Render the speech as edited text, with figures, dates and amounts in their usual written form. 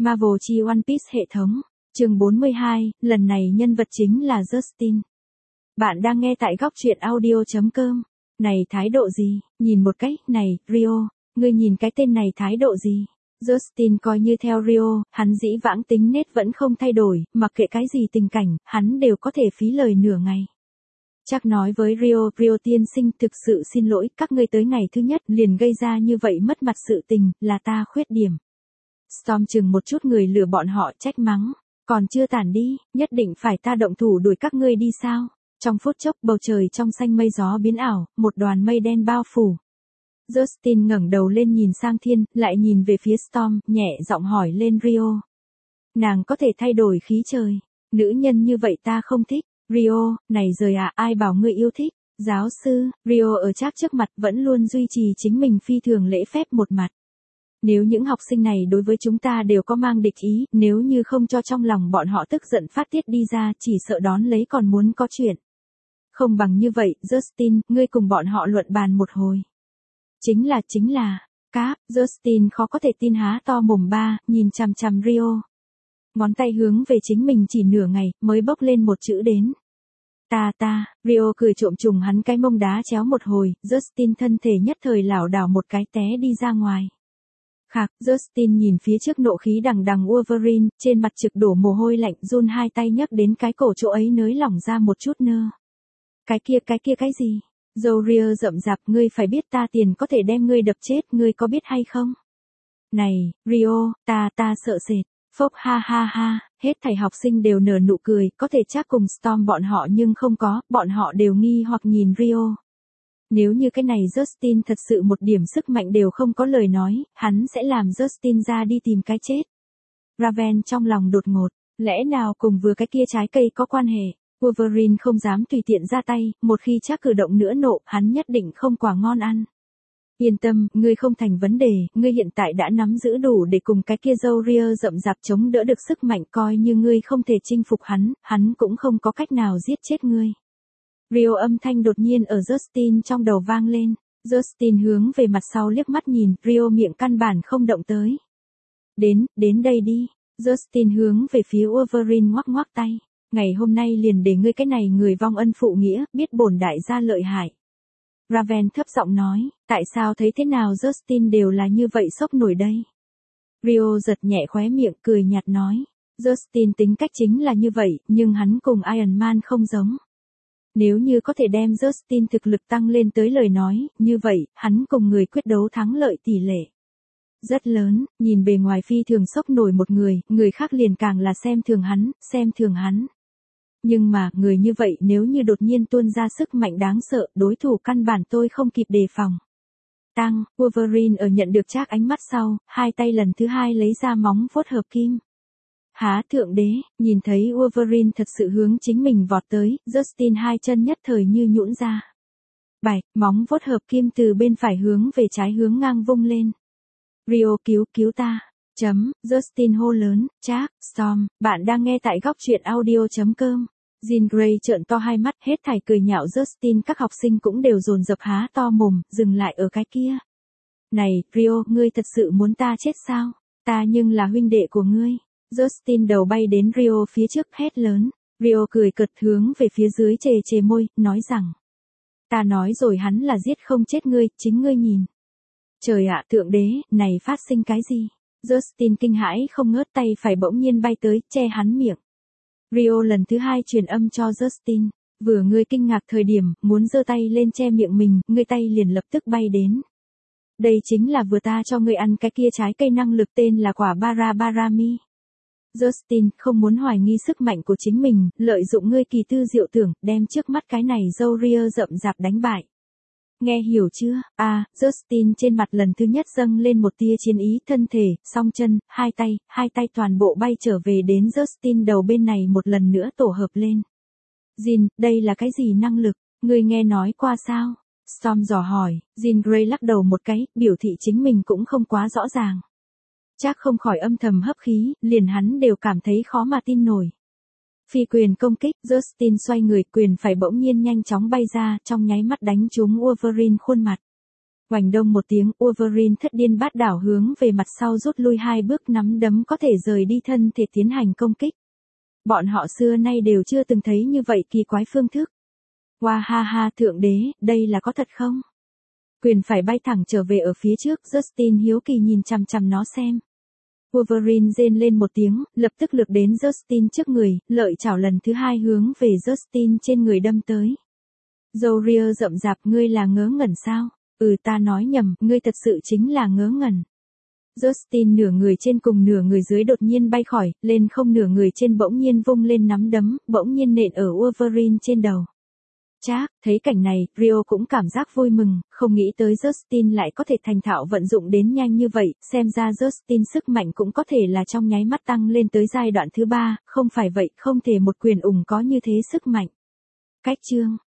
Marvel chi One Piece hệ thống. Chương 42, lần này nhân vật chính là Justin. Bạn đang nghe tại góc truyện audio.com. Này thái độ gì? Nhìn một cách, này, Rio, ngươi nhìn cái tên này thái độ gì? Justin coi như theo Rio, hắn dĩ vãng tính nết vẫn không thay đổi, mặc kệ cái gì tình cảnh, hắn đều có thể phí lời nửa ngày. Chắc nói với Rio tiên sinh, thực sự xin lỗi, các ngươi tới ngày thứ nhất liền gây ra như vậy mất mặt sự tình, là ta khuyết điểm. Storm chừng một chút người lừa bọn họ, trách mắng, còn chưa tản đi, nhất định phải ta động thủ đuổi các ngươi đi sao? Trong phút chốc bầu trời trong xanh mây gió biến ảo, một đoàn mây đen bao phủ. Justin ngẩng đầu lên nhìn sang thiên, lại nhìn về phía Storm, nhẹ giọng hỏi lên Rio. Nàng có thể thay đổi khí trời, nữ nhân như vậy ta không thích. Rio, này rời à, ai bảo ngươi yêu thích? Giáo sư, Rio ở Trác trước mặt vẫn luôn duy trì chính mình phi thường lễ phép một mặt. Nếu những học sinh này đối với chúng ta đều có mang địch ý, nếu như không cho trong lòng bọn họ tức giận phát tiết đi ra, chỉ sợ đón lấy còn muốn có chuyện. Không bằng như vậy, Justin, ngươi cùng bọn họ luận bàn một hồi. Chính là, Cáp, Justin khó có thể tin há to mồm ba, nhìn chằm chằm Rio. Ngón tay hướng về chính mình chỉ nửa ngày, mới bốc lên một chữ đến. Rio cười trộm trùng hắn cái mông đá chéo một hồi, Justin thân thể nhất thời lảo đảo một cái té đi ra ngoài. Khạc, Justin nhìn phía trước nộ khí đằng đằng Wolverine, trên mặt trực đổ mồ hôi lạnh, run hai tay nhấc đến cái cổ chỗ ấy nới lỏng ra một chút nơ. Cái kia cái gì? Zoria rậm rạp, ngươi phải biết ta tiền có thể đem ngươi đập chết, ngươi có biết hay không? Này, Rio, ta sợ sệt. Phốc ha ha ha, hết thảy học sinh đều nở nụ cười, có thể chắc cùng Storm bọn họ nhưng không có, bọn họ đều nghi hoặc nhìn Rio. Nếu như cái này Justin thật sự một điểm sức mạnh đều không có lời nói, hắn sẽ làm Justin ra đi tìm cái chết. Raven trong lòng đột ngột, lẽ nào cùng vừa cái kia trái cây có quan hệ? Wolverine không dám tùy tiện ra tay, một khi chắc cử động nữa nộ, hắn nhất định không quả ngon ăn. Yên tâm, ngươi không thành vấn đề, ngươi hiện tại đã nắm giữ đủ để cùng cái kia Zoria rậm rạp chống đỡ được sức mạnh, coi như ngươi không thể chinh phục hắn cũng không có cách nào giết chết ngươi. Rio âm thanh đột nhiên ở Justin trong đầu vang lên. Justin hướng về mặt sau liếc mắt nhìn, Rio miệng căn bản không động tới. Đến đây đi. Justin hướng về phía Wolverine ngoắc ngoắc tay. Ngày hôm nay liền để ngươi cái này người vong ân phụ nghĩa, biết bổn đại gia lợi hại. Raven thấp giọng nói, tại sao thấy thế nào Justin đều là như vậy sốc nổi đây? Rio giật nhẹ khóe miệng cười nhạt nói, Justin tính cách chính là như vậy, nhưng hắn cùng Iron Man không giống. Nếu như có thể đem Justin thực lực tăng lên tới lời nói, như vậy, hắn cùng người quyết đấu thắng lợi tỷ lệ rất lớn, nhìn bề ngoài phi thường sốc nổi một người khác liền càng là xem thường hắn. Nhưng mà, người như vậy nếu như đột nhiên tuôn ra sức mạnh đáng sợ, đối thủ căn bản tôi không kịp đề phòng. Wolverine ở nhận được Trác ánh mắt sau, hai tay lần thứ hai lấy ra móng vuốt hợp kim. Há thượng đế, nhìn thấy Wolverine thật sự hướng chính mình vọt tới, Justin hai chân nhất thời như nhũn ra. Móng vuốt hợp kim từ bên phải hướng về trái hướng ngang vung lên. Rio cứu ta. Justin hô lớn, Trác, Storm, bạn đang nghe tại góc truyện audio.com. Jean Grey trợn to hai mắt, hết thảy cười nhạo Justin, các học sinh cũng đều dồn dập há to mồm, dừng lại ở cái kia. Này, Rio, ngươi thật sự muốn ta chết sao? Ta nhưng là huynh đệ của ngươi. Justin đầu bay đến Rio phía trước, hét lớn. Rio cười cợt hướng về phía dưới chề môi, nói rằng. Ta nói rồi, hắn là giết không chết ngươi, chính ngươi nhìn. Trời ạ, thượng đế, này phát sinh cái gì? Justin kinh hãi không ngớt, tay phải bỗng nhiên bay tới, che hắn miệng. Rio lần thứ hai truyền âm cho Justin. Vừa ngươi kinh ngạc thời điểm, muốn giơ tay lên che miệng mình, ngươi tay liền lập tức bay đến. Đây chính là vừa ta cho ngươi ăn cái kia trái cây năng lực tên là quả Barami. Justin không muốn hoài nghi sức mạnh của chính mình, lợi dụng ngươi kỳ tư diệu tưởng, đem trước mắt cái này Zoria rậm rạp đánh bại. Nghe hiểu chưa? Justin trên mặt lần thứ nhất dâng lên một tia chiến ý, thân thể, song chân, hai tay toàn bộ bay trở về đến Justin đầu bên này một lần nữa tổ hợp lên. Jean, đây là cái gì năng lực? Ngươi nghe nói qua sao? Storm dò hỏi, Jean Grey lắc đầu một cái, biểu thị chính mình cũng không quá rõ ràng. Chắc không khỏi âm thầm hấp khí, liền hắn đều cảm thấy khó mà tin nổi. Phi quyền công kích, Justin xoay người, quyền phải bỗng nhiên nhanh chóng bay ra, trong nháy mắt đánh trúng Wolverine khuôn mặt. Oành đông một tiếng, Wolverine thất điên bát đảo hướng về mặt sau rút lui 2 bước, nắm đấm có thể rời đi thân thể tiến hành công kích. Bọn họ xưa nay đều chưa từng thấy như vậy kỳ quái phương thức. Wow ha ha, thượng đế, đây là có thật không? Quyền phải bay thẳng trở về ở phía trước, Justin hiếu kỳ nhìn chằm chằm nó xem. Wolverine rên lên một tiếng, lập tức lược đến Justin trước người, lợi chảo lần thứ 2 hướng về Justin trên người đâm tới. Zoria rậm rạp, ngươi là ngớ ngẩn sao? Ta nói nhầm, ngươi thật sự chính là ngớ ngẩn. Justin nửa người trên cùng nửa người dưới đột nhiên bay khỏi, lên không, nửa người trên bỗng nhiên vung lên nắm đấm, bỗng nhiên nện ở Wolverine trên đầu. Chác, thấy cảnh này, Rio cũng cảm giác vui mừng, không nghĩ tới Justin lại có thể thành thạo vận dụng đến nhanh như vậy, xem ra Justin sức mạnh cũng có thể là trong nháy mắt tăng lên tới giai đoạn thứ 3, không phải vậy, không thể một quyền ủng có như thế sức mạnh. Cách chương